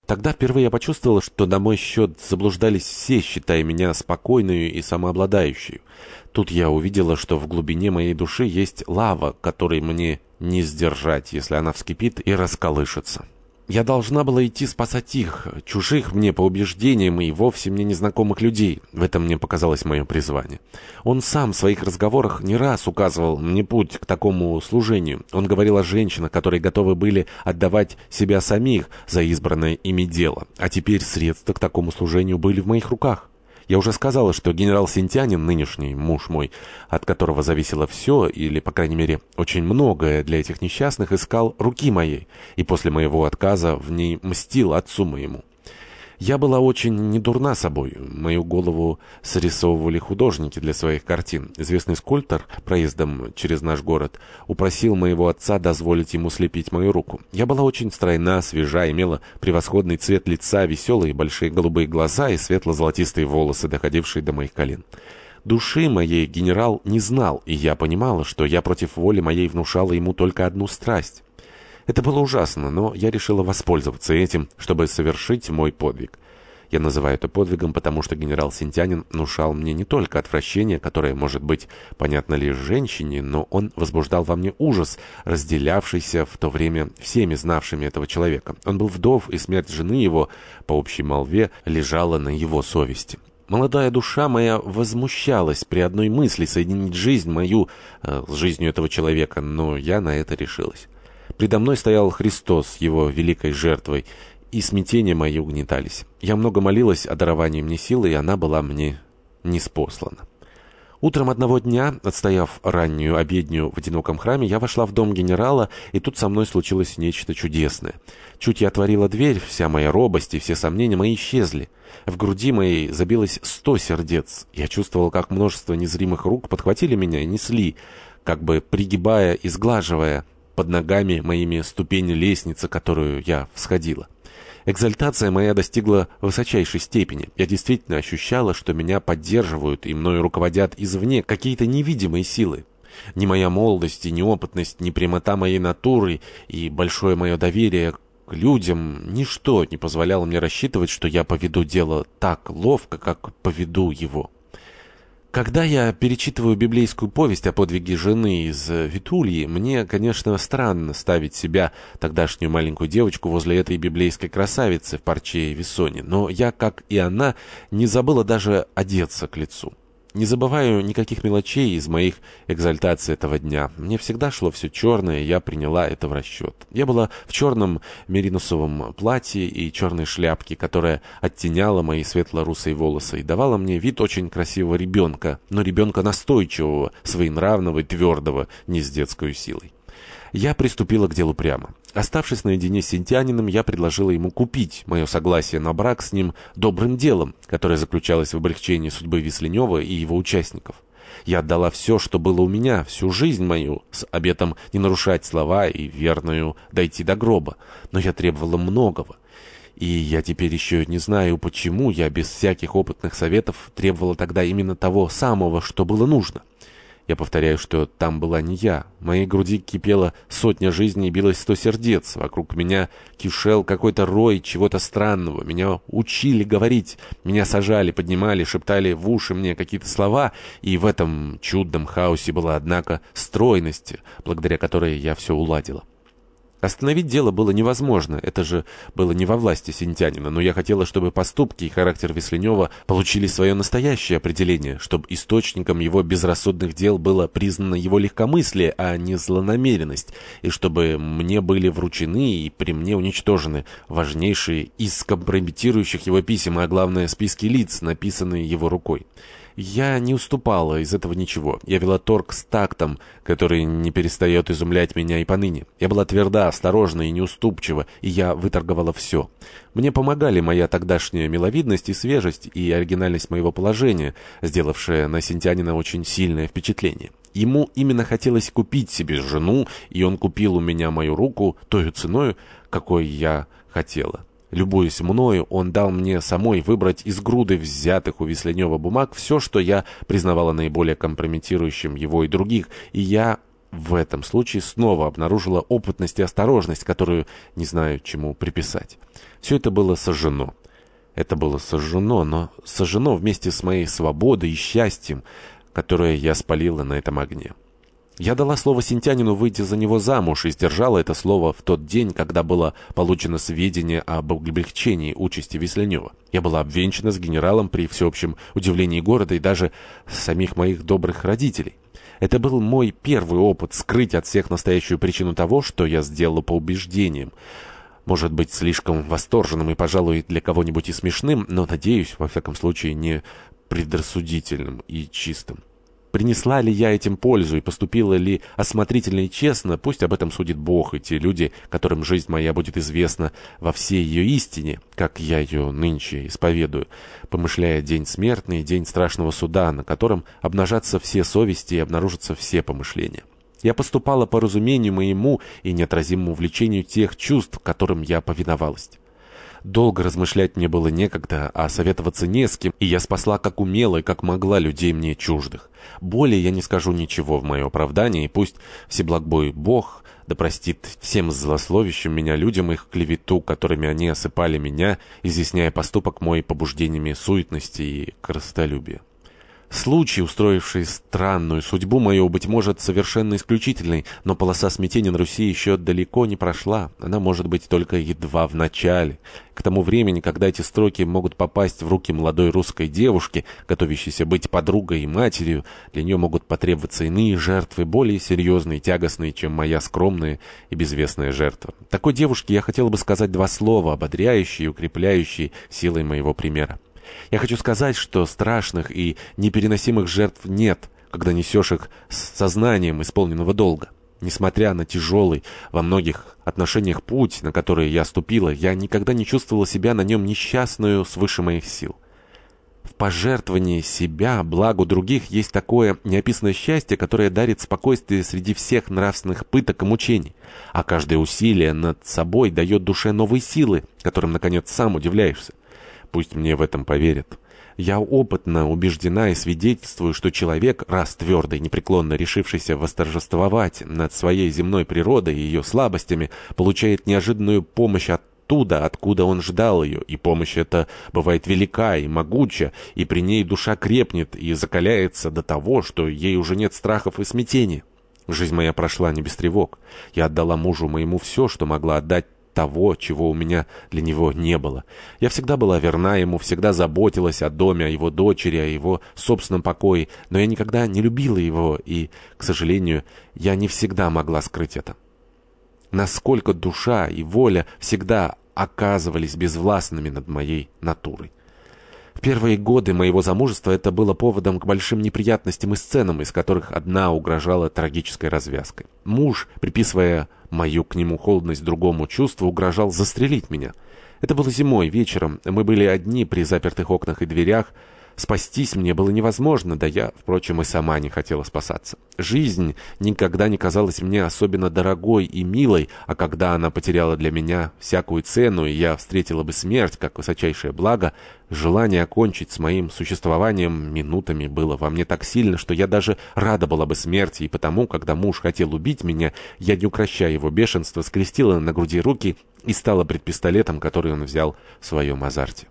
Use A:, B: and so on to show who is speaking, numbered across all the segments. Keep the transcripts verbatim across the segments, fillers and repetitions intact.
A: Тогда впервые я почувствовала, что на мой счет заблуждались все, считая меня спокойной и самообладающей. Тут я увидела, что в глубине моей души есть лава, которой мне не сдержать, если она вскипит и расколышется. Я должна была идти спасать их, чужих мне по убеждениям и вовсе мне незнакомых людей. В этом мне показалось мое призвание. Он сам в своих разговорах не раз указывал мне путь к такому служению. Он говорил о женщинах, которые готовы были отдавать себя самих за избранное ими дело. А теперь средства к такому служению были в моих руках. Я уже сказала, что генерал Синтианин, нынешний муж мой, от которого зависело все, или, по крайней мере, очень многое для этих несчастных, искал руки моей, и после моего отказа в ней мстил отцу моему. Я была очень недурна собой. Мою голову срисовывали художники для своих картин. Известный скульптор, проездом через наш город, упросил моего отца дозволить ему слепить мою руку. Я была очень стройна, свежа, имела превосходный цвет лица, веселые большие голубые глаза и светло-золотистые волосы, доходившие до моих колен. Души моей генерал не знал, и я понимала, что я против воли моей внушала ему только одну страсть. Это было ужасно, но я решила воспользоваться этим, чтобы совершить мой подвиг. Я называю это подвигом, потому что генерал Синтианин внушал мне не только отвращение, которое может быть понятно лишь женщине, но он возбуждал во мне ужас, разделявшийся в то время всеми знавшими этого человека. Он был вдов, и смерть жены его, по общей молве, лежала на его совести. Молодая душа моя возмущалась при одной мысли соединить жизнь мою э, с жизнью этого человека, но я на это решилась. Предо мной стоял Христос с его великой жертвой, и смятения мои угнетались. Я много молилась о даровании мне силы, и она была мне ниспослана. Утром одного дня, отстояв раннюю обедню в одиноком храме, я вошла в дом генерала, и тут со мной случилось нечто чудесное. Чуть я отворила дверь, вся моя робость и все сомнения мои исчезли. В груди моей забилось сто сердец. Я чувствовал, как множество незримых рук подхватили меня и несли, как бы пригибая и сглаживая под ногами моими ступени лестницы, которую я всходила. Экзальтация моя достигла высочайшей степени. Я действительно ощущала, что меня поддерживают и мною руководят извне какие-то невидимые силы. Ни моя молодость и неопытность, ни прямота моей натуры и большое мое доверие к людям, ничто не позволяло мне рассчитывать, что я поведу дело так ловко, как поведу его. Когда я перечитываю библейскую повесть о подвиге жены из Витульи, мне, конечно, странно ставить себя, тогдашнюю маленькую девочку, возле этой библейской красавицы в парче и вессоне, но я, как и она, не забыла даже одеться к лицу. Не забываю никаких мелочей из моих экзальтаций этого дня. Мне всегда шло все черное, и я приняла это в расчет. Я была в черном меринусовом платье и черной шляпке, которая оттеняла мои светло-русые волосы и давала мне вид очень красивого ребенка, но ребенка настойчивого, своенравного и твердого, не с детской силой. Я приступила к делу прямо. Оставшись наедине с Синтианином, я предложила ему купить мое согласие на брак с ним добрым делом, которое заключалось в облегчении судьбы Весленева и его участников. Я отдала все, что было у меня, всю жизнь мою, с обетом не нарушать слова и верную дойти до гроба. Но я требовала многого. И я теперь еще не знаю, почему я без всяких опытных советов требовала тогда именно того самого, что было нужно. Я повторяю, что там была не я. В моей груди кипела сотня жизней и билось сто сердец. Вокруг меня кишел какой-то рой чего-то странного. Меня учили говорить. Меня сажали, поднимали, шептали в уши мне какие-то слова. И в этом чудном хаосе была, однако, стройность, благодаря которой я все уладила. Остановить дело было невозможно, это же было не во власти Синтианина, но я хотела, чтобы поступки и характер Весленева получили свое настоящее определение, чтобы источником его безрассудных дел было признано его легкомыслие, а не злонамеренность, и чтобы мне были вручены и при мне уничтожены важнейшие из компрометирующих его писем, а главное списки лиц, написанные его рукой. Я не уступала из этого ничего. Я вела торг с тактом, который не перестает изумлять меня и поныне. Я была тверда, осторожна и неуступчива, и я выторговала все. Мне помогали моя тогдашняя миловидность и свежесть, и оригинальность моего положения, сделавшая на Синтианина очень сильное впечатление. Ему именно хотелось купить себе жену, и он купил у меня мою руку той ценой, какой я хотела. Любуясь мною, он дал мне самой выбрать из груды взятых у Весленева бумаг все, что я признавала наиболее компрометирующим его и других, и я в этом случае снова обнаружила опытность и осторожность, которую не знаю, чему приписать. Все это было сожжено. Это было сожжено, но сожжено вместе с моей свободой и счастьем, которое я спалила на этом огне. Я дала слово Синтянину выйти за него замуж и сдержала это слово в тот день, когда было получено сведения об облегчении участи Весленева. Я была обвенчана с генералом при всеобщем удивлении города и даже самих моих добрых родителей. Это был мой первый опыт скрыть от всех настоящую причину того, что я сделала по убеждениям. Может быть, слишком восторженным и, пожалуй, для кого-нибудь и смешным, но, надеюсь, во всяком случае, не предрассудительным и чистым. Принесла ли я этим пользу и поступила ли осмотрительно и честно, пусть об этом судит Бог и те люди, которым жизнь моя будет известна во всей ее истине, как я ее нынче исповедую, помышляя день смертный, день страшного суда, на котором обнажатся все совести и обнаружатся все помышления. Я поступала по разумению моему и неотразимому влечению тех чувств, которым я повиновалась. Долго размышлять мне было некогда, а советоваться не с кем, и я спасла как умела и как могла людей мне чуждых. Более я не скажу ничего в мое оправдание, и пусть всеблагой Бог да простит всем злословящим меня людям их клевету, которыми они осыпали меня, изъясняя поступок мой побуждениями суетности и корыстолюбия. Случай, устроивший странную судьбу мою, быть может, совершенно исключительный, но полоса смятения на Руси еще далеко не прошла. Она может быть только едва в начале. К тому времени, когда эти строки могут попасть в руки молодой русской девушки, готовящейся быть подругой и матерью, для нее могут потребоваться иные жертвы, более серьезные и тягостные, чем моя скромная и безвестная жертва. Такой девушке я хотела бы сказать два слова, ободряющие и укрепляющие силой моего примера. Я хочу сказать, что страшных и непереносимых жертв нет, когда несешь их с сознанием исполненного долга. Несмотря на тяжелый во многих отношениях путь, на который я ступила, я никогда не чувствовала себя на нем несчастную свыше моих сил. В пожертвовании себя благу других есть такое неописанное счастье, которое дарит спокойствие среди всех нравственных пыток и мучений, а каждое усилие над собой дает душе новые силы, которым, наконец, сам удивляешься. Пусть мне в этом поверят. Я опытно убеждена и свидетельствую, что человек, раз твердо и непреклонно решившийся восторжествовать над своей земной природой и ее слабостями, получает неожиданную помощь оттуда, откуда он ждал ее, и помощь эта бывает велика и могуча, и при ней душа крепнет и закаляется до того, что ей уже нет страхов и смятения. Жизнь моя прошла не без тревог. Я отдала мужу моему все, что могла отдать того, чего у меня для него не было. Я всегда была верна ему, всегда заботилась о доме, о его дочери, о его собственном покое, но я никогда не любила его, и, к сожалению, я не всегда могла скрыть это. Насколько душа и воля всегда оказывались безвластными над моей натурой. В первые годы моего замужества это было поводом к большим неприятностям и сценам, из которых одна угрожала трагической развязкой. Муж, приписывая мою к нему холодность другому чувству, угрожал застрелить меня. Это было зимой, вечером. Мы были одни при запертых окнах и дверях. Спастись мне было невозможно, да я, впрочем, и сама не хотела спасаться. Жизнь никогда не казалась мне особенно дорогой и милой, а когда она потеряла для меня всякую цену, и я встретила бы смерть как высочайшее благо, желание окончить с моим существованием минутами было во мне так сильно, что я даже рада была бы смерти, и потому, когда муж хотел убить меня, я, не укрощая его бешенства, скрестила на груди руки и стала пред пистолетом, который он взял в своем азарте.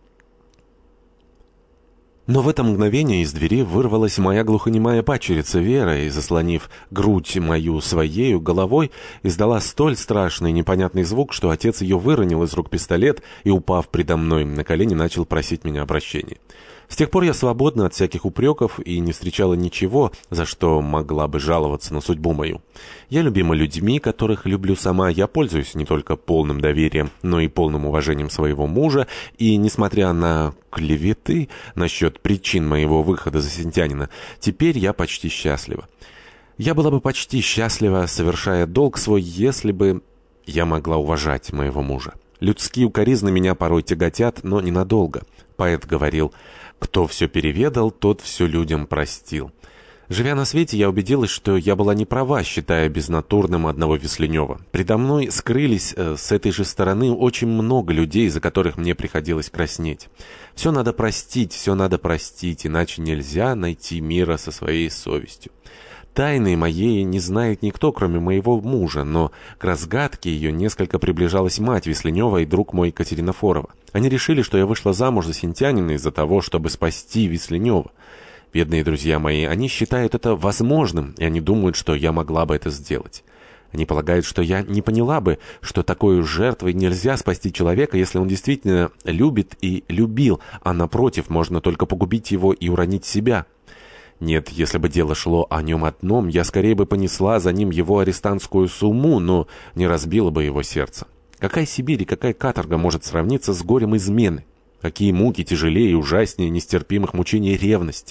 A: Но в это мгновение из двери вырвалась моя глухонемая падчерица Вера и, заслонив грудь мою своею головой, издала столь страшный непонятный звук, что отец ее выронил из рук пистолет и, упав предо мной на колени, начал просить меня о прощении. С тех пор я свободна от всяких упреков и не встречала ничего, за что могла бы жаловаться на судьбу мою. Я любима людьми, которых люблю сама, я пользуюсь не только полным доверием, но и полным уважением своего мужа, и, несмотря на клеветы насчет причин моего выхода за Синтянина, теперь я почти счастлива. Я была бы почти счастлива, совершая долг свой, если бы я могла уважать моего мужа. Людские укоризны меня порой тяготят, но ненадолго. Поэт говорил: «Кто все переведал, тот все людям простил». Живя на свете, я убедилась, что я была не права, считая безнатурным одного Весленева. Предо мной скрылись э, с этой же стороны очень много людей, за которых мне приходилось краснеть. Все надо простить, все надо простить, иначе нельзя найти мира со своей совестью. Тайны моей не знает никто, кроме моего мужа, но к разгадке ее несколько приближалась мать Весленева и друг мой Катерина Форова. Они решили, что я вышла замуж за синтянина из-за того, чтобы спасти Весленева. Бедные друзья мои, они считают это возможным, и они думают, что я могла бы это сделать. Они полагают, что я не поняла бы, что такой жертвой нельзя спасти человека, если он действительно любит и любил, а напротив, можно только погубить его и уронить себя. Нет, если бы дело шло о нем одном, я скорее бы понесла за ним его арестантскую сумму, но не разбила бы его сердце. Какая Сибирь и какая каторга может сравниться с горем измены? Какие муки тяжелее и ужаснее нестерпимых мучений ревности?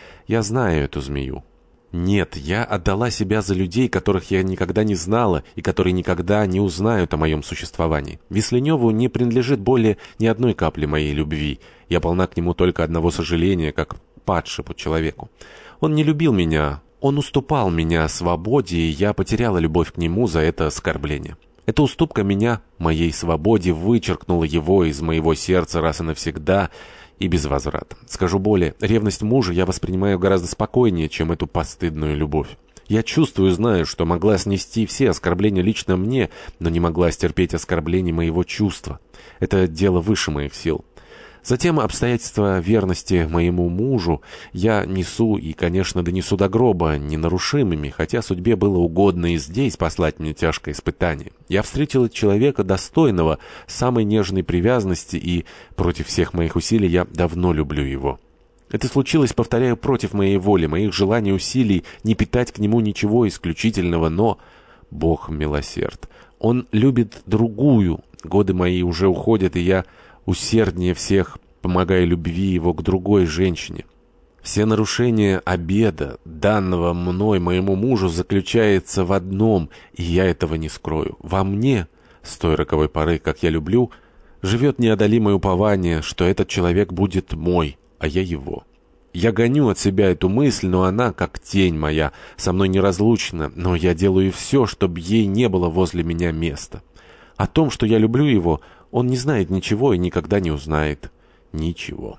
A: Я знаю эту змею. Нет, я отдала себя за людей, которых я никогда не знала и которые никогда не узнают о моем существовании. Весленеву не принадлежит более ни одной капли моей любви. Я полна к нему только одного сожаления, как падшему человеку. Он не любил меня, он уступал меня свободе, и я потеряла любовь к нему за это оскорбление. Эта уступка меня, моей свободе, вычеркнула его из моего сердца раз и навсегда, и без возврата. Скажу более, ревность мужа я воспринимаю гораздо спокойнее, чем эту постыдную любовь. Я чувствую и знаю, что могла снести все оскорбления лично мне, но не могла стерпеть оскорблений моего чувства. Это дело выше моих сил. Затем обстоятельства верности моему мужу я несу и, конечно, донесу до гроба ненарушимыми, хотя судьбе было угодно и здесь послать мне тяжкое испытание. Я встретила человека, достойного самой нежной привязанности, и против всех моих усилий я давно люблю его. Это случилось, повторяю, против моей воли, моих желаний и усилий не питать к нему ничего исключительного, но Бог милосерд. Он любит другую, годы мои уже уходят, и я усерднее всех помогая любви его к другой женщине. Все нарушения обета, данного мной моему мужу, заключается в одном, и я этого не скрою. Во мне, с той роковой поры, как я люблю, живет неодолимое упование, что этот человек будет мой, а я его. Я гоню от себя эту мысль, но она, как тень моя, со мной неразлучна, но я делаю все, чтобы ей не было возле меня места. О том, что я люблю его, он не знает ничего и никогда не узнает ничего.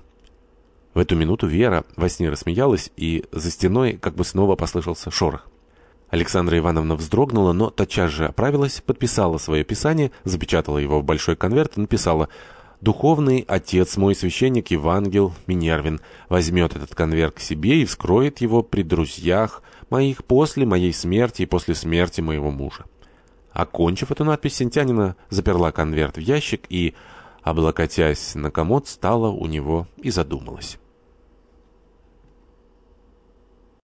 A: В эту минуту Вера во сне рассмеялась, и за стеной как бы снова послышался шорох. Александра Ивановна вздрогнула, но тотчас же оправилась, подписала свое писание, запечатала его в большой конверт и написала: «Духовный отец мой, священник Евангел Минервин, возьмет этот конверт к себе и вскроет его при друзьях моих после моей смерти и после смерти моего мужа». Окончив эту надпись, Синтянина заперла конверт в ящик и, облокотясь на комод, стала у него и задумалась.